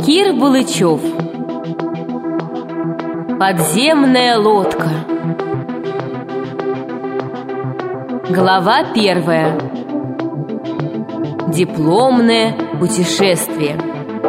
Кир Булычев. Подземная лодка. Глава 1. Дипломное путешествие.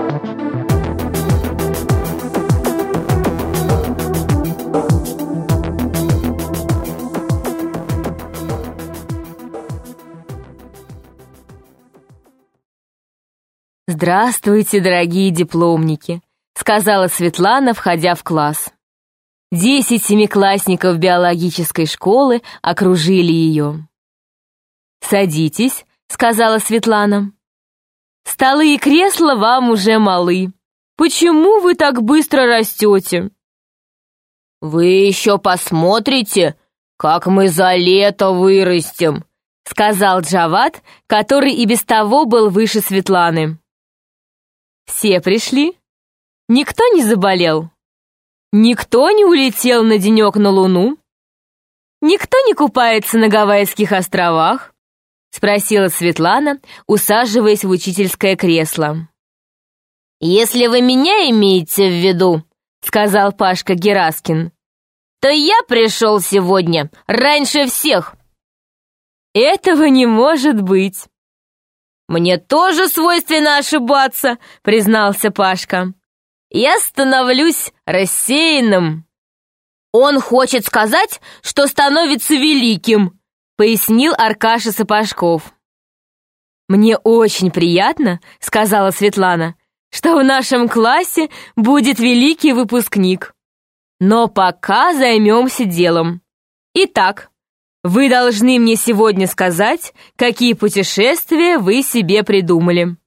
«Здравствуйте, дорогие дипломники», — сказала Светлана, входя в класс. 10 семиклассников биологической школы окружили ее. «Садитесь», — сказала Светлана. «Столы и кресла вам уже малы. Почему вы так быстро растете?» «Вы еще посмотрите, как мы за лето вырастем», — сказал Джавад, который и без того был выше Светланы. «Все пришли? Никто не заболел? Никто не улетел на денек на Луну? Никто не купается на Гавайских островах?» — спросила Светлана, усаживаясь в учительское кресло. «Если вы меня имеете в виду, — сказал Пашка Гераскин, — то я пришел сегодня раньше всех». «Этого не может быть». «Мне тоже свойственно ошибаться», — признался Пашка. «Я становлюсь рассеянным». «Он хочет сказать, что становится великим», — пояснил Аркаша Сапожков. «Мне очень приятно, — сказала Светлана, — что в нашем классе будет великий выпускник. Но пока займемся делом. Итак, вы должны мне сегодня сказать, какие путешествия вы себе придумали».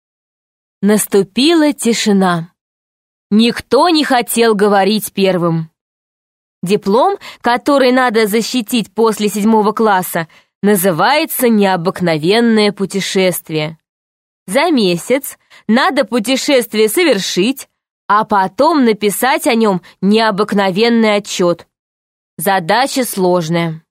Наступила тишина. Никто не хотел говорить первым. Диплом, который надо защитить после 7 класса, называется «Необыкновенное путешествие». За месяц надо путешествие совершить, а потом написать о нем необыкновенный отчет. Задача сложная.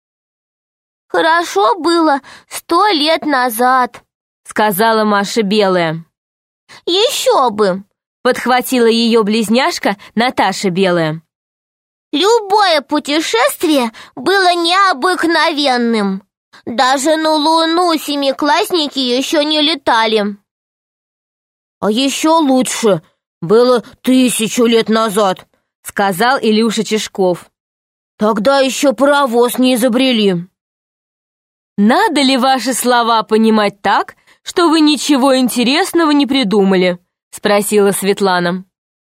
«Хорошо было 100 лет назад», — сказала Маша Белая. «Еще бы», — подхватила ее близняшка Наташа Белая. «Любое путешествие было необыкновенным. Даже на Луну семиклассники еще не летали». «А еще лучше было 1000 лет назад», — сказал Илюша Чешков. «Тогда еще паровоз не изобрели». «Надо ли ваши слова понимать так, что вы ничего интересного не придумали?» — спросила Светлана.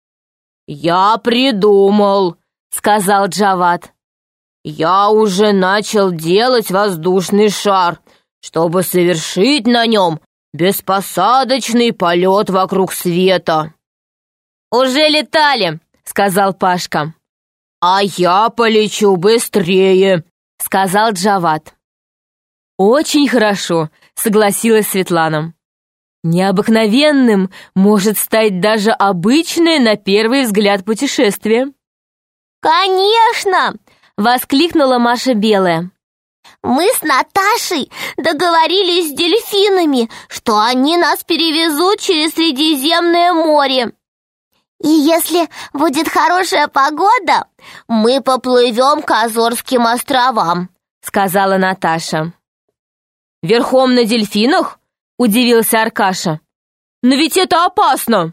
«Я придумал», — сказал Джавад. «Я уже начал делать воздушный шар, чтобы совершить на нем беспосадочный полет вокруг света». «Уже летали», — сказал Пашка. «А я полечу быстрее», — сказал Джавад. «Очень хорошо», — согласилась Светлана. «Необыкновенным может стать даже обычное на первый взгляд путешествие». «Конечно!» — воскликнула Маша Белая. «Мы с Наташей договорились с дельфинами, что они нас перевезут через Средиземное море. И если будет хорошая погода, мы поплывем к Азорским островам», — сказала Наташа. «Верхом на дельфинах?» — удивился Аркаша. «Но ведь это опасно!»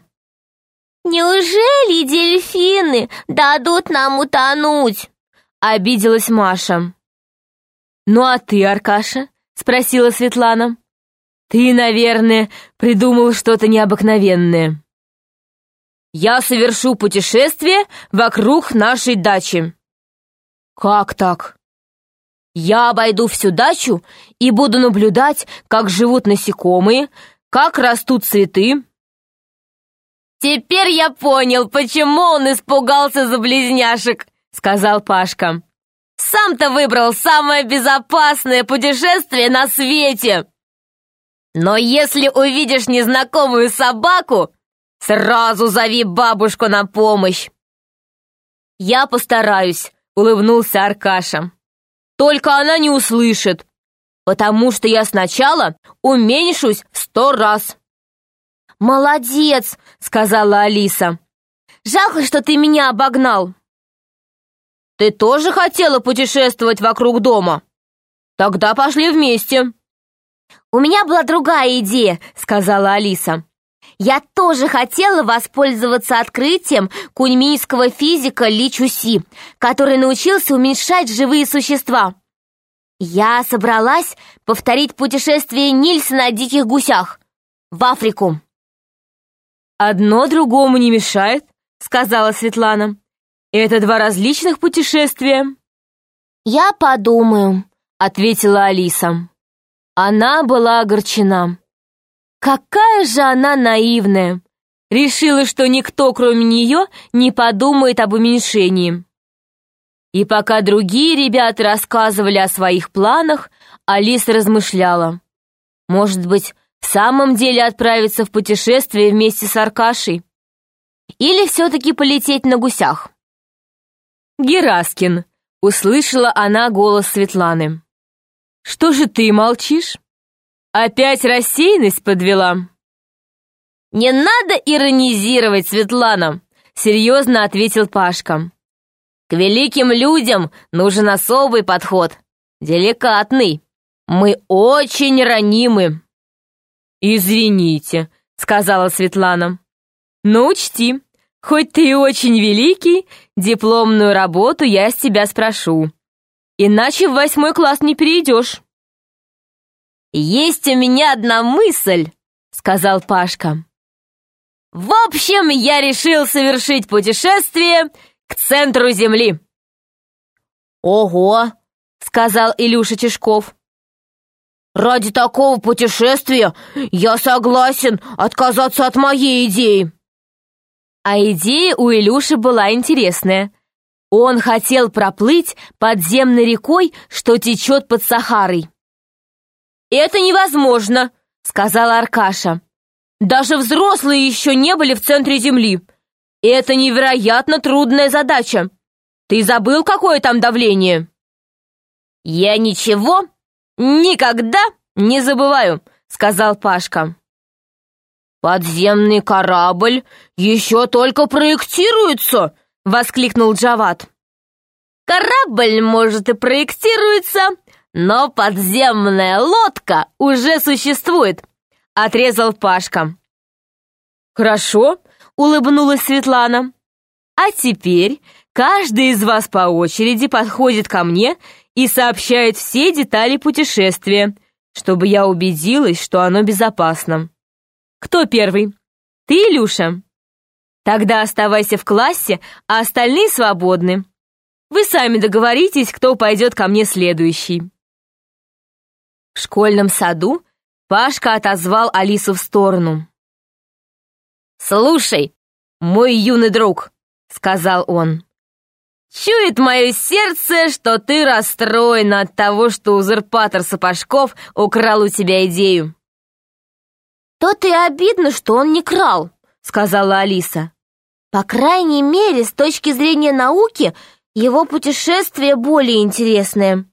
«Неужели дельфины дадут нам утонуть?» — обиделась Маша. «Ну а ты, Аркаша?» — спросила Светлана. «Ты, наверное, придумал что-то необыкновенное». «Я совершу путешествие вокруг нашей дачи». «Как так?» «Я обойду всю дачу и буду наблюдать, как живут насекомые, как растут цветы». «Теперь я понял, почему он испугался за близняшек», — сказал Пашка. «Сам-то выбрал самое безопасное путешествие на свете. Но если увидишь незнакомую собаку, сразу зови бабушку на помощь». «Я постараюсь», — улыбнулся Аркаша. «Только она не услышит, потому что я сначала уменьшусь в 100 раз». «Молодец!» — сказала Алиса. «Жалко, что ты меня обогнал». «Ты тоже хотела путешествовать вокруг дома? Тогда пошли вместе». «У меня была другая идея», — сказала Алиса. «Я тоже хотела воспользоваться открытием куньминского физика Ли Чуси, который научился уменьшать живые существа. Я собралась повторить путешествие Нильса на диких гусях в Африку». «Одно другому не мешает», — сказала Светлана. «Это два различных путешествия». «Я подумаю», — ответила Алиса. Она была огорчена. Какая же она наивная! Решила, что никто, кроме нее, не подумает об уменьшении. И пока другие ребята рассказывали о своих планах, Алиса размышляла. Может быть, в самом деле отправиться в путешествие вместе с Аркашей? Или все-таки полететь на гусях? «Гераскин!» — услышала она голос Светланы. «Что же ты молчишь? Опять рассеянность подвела?» «Не надо иронизировать, Светлана!» — серьезно ответил Пашка. «К великим людям нужен особый подход, деликатный. Мы очень ранимы». «Извините», — сказала Светлана. «Но учти, хоть ты и очень великий, дипломную работу я с тебя спрошу. Иначе в 8 класс не перейдешь». «Есть у меня одна мысль», — сказал Пашка. «В общем, я решил совершить путешествие к центру Земли». «Ого!» — сказал Илюша Чешков. «Ради такого путешествия я согласен отказаться от моей идеи». А идея у Илюши была интересная. Он хотел проплыть подземной рекой, что течет под Сахарой. «Это невозможно», — сказал Аркаша. «Даже взрослые еще не были в центре Земли. Это невероятно трудная задача. Ты забыл, какое там давление?» «Я ничего никогда не забываю», — сказал Пашка. «Подземный корабль еще только проектируется!» — воскликнул Джавад. «Корабль, может, и проектируется, но подземная лодка уже существует», — отрезал Пашка. «Хорошо», — улыбнулась Светлана. «А теперь каждый из вас по очереди подходит ко мне и сообщает все детали путешествия, чтобы я убедилась, что оно безопасно. Кто первый? Ты, Илюша? Тогда оставайся в классе, а остальные свободны. Вы сами договоритесь, кто пойдет ко мне следующий». В школьном саду Пашка отозвал Алису в сторону. «Слушай, мой юный друг», — сказал он, — «чует мое сердце, что ты расстроена от того, что узурпатор Сапожков украл у тебя идею». «То-то и обидно, что он не крал», — сказала Алиса. «По крайней мере, с точки зрения науки, его путешествие более интересное».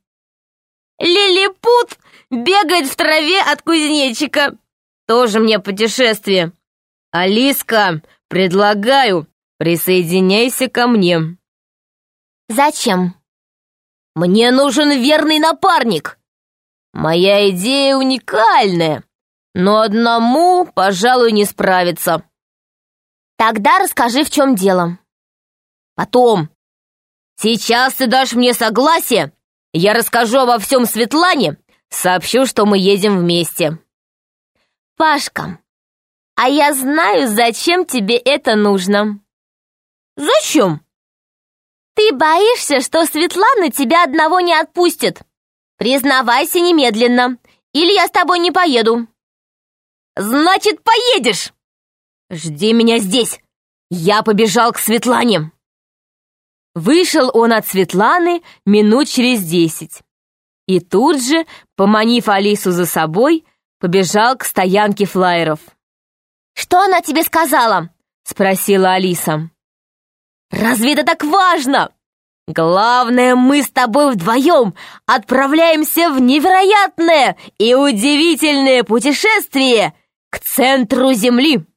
«Лилипут бегает в траве от кузнечика. Тоже мне путешествие. Алиска, предлагаю, присоединяйся ко мне». «Зачем?» «Мне нужен верный напарник. Моя идея уникальная, но одному, пожалуй, не справиться». «Тогда расскажи, в чем дело». «Потом. Сейчас ты дашь мне согласие, я расскажу обо всем Светлане, сообщу, что мы едем вместе». «Пашка, а я знаю, зачем тебе это нужно». «Зачем?» «Ты боишься, что Светлана тебя одного не отпустит. Признавайся немедленно, или я с тобой не поеду». «Значит, поедешь!» «Жди меня здесь, я побежал к Светлане». Вышел он от Светланы минут через 10. И тут же, поманив Алису за собой, побежал к стоянке флайеров. «Что она тебе сказала?» — спросила Алиса. «Разве это так важно? Главное, мы с тобой вдвоем отправляемся в невероятное и удивительное путешествие к центру Земли».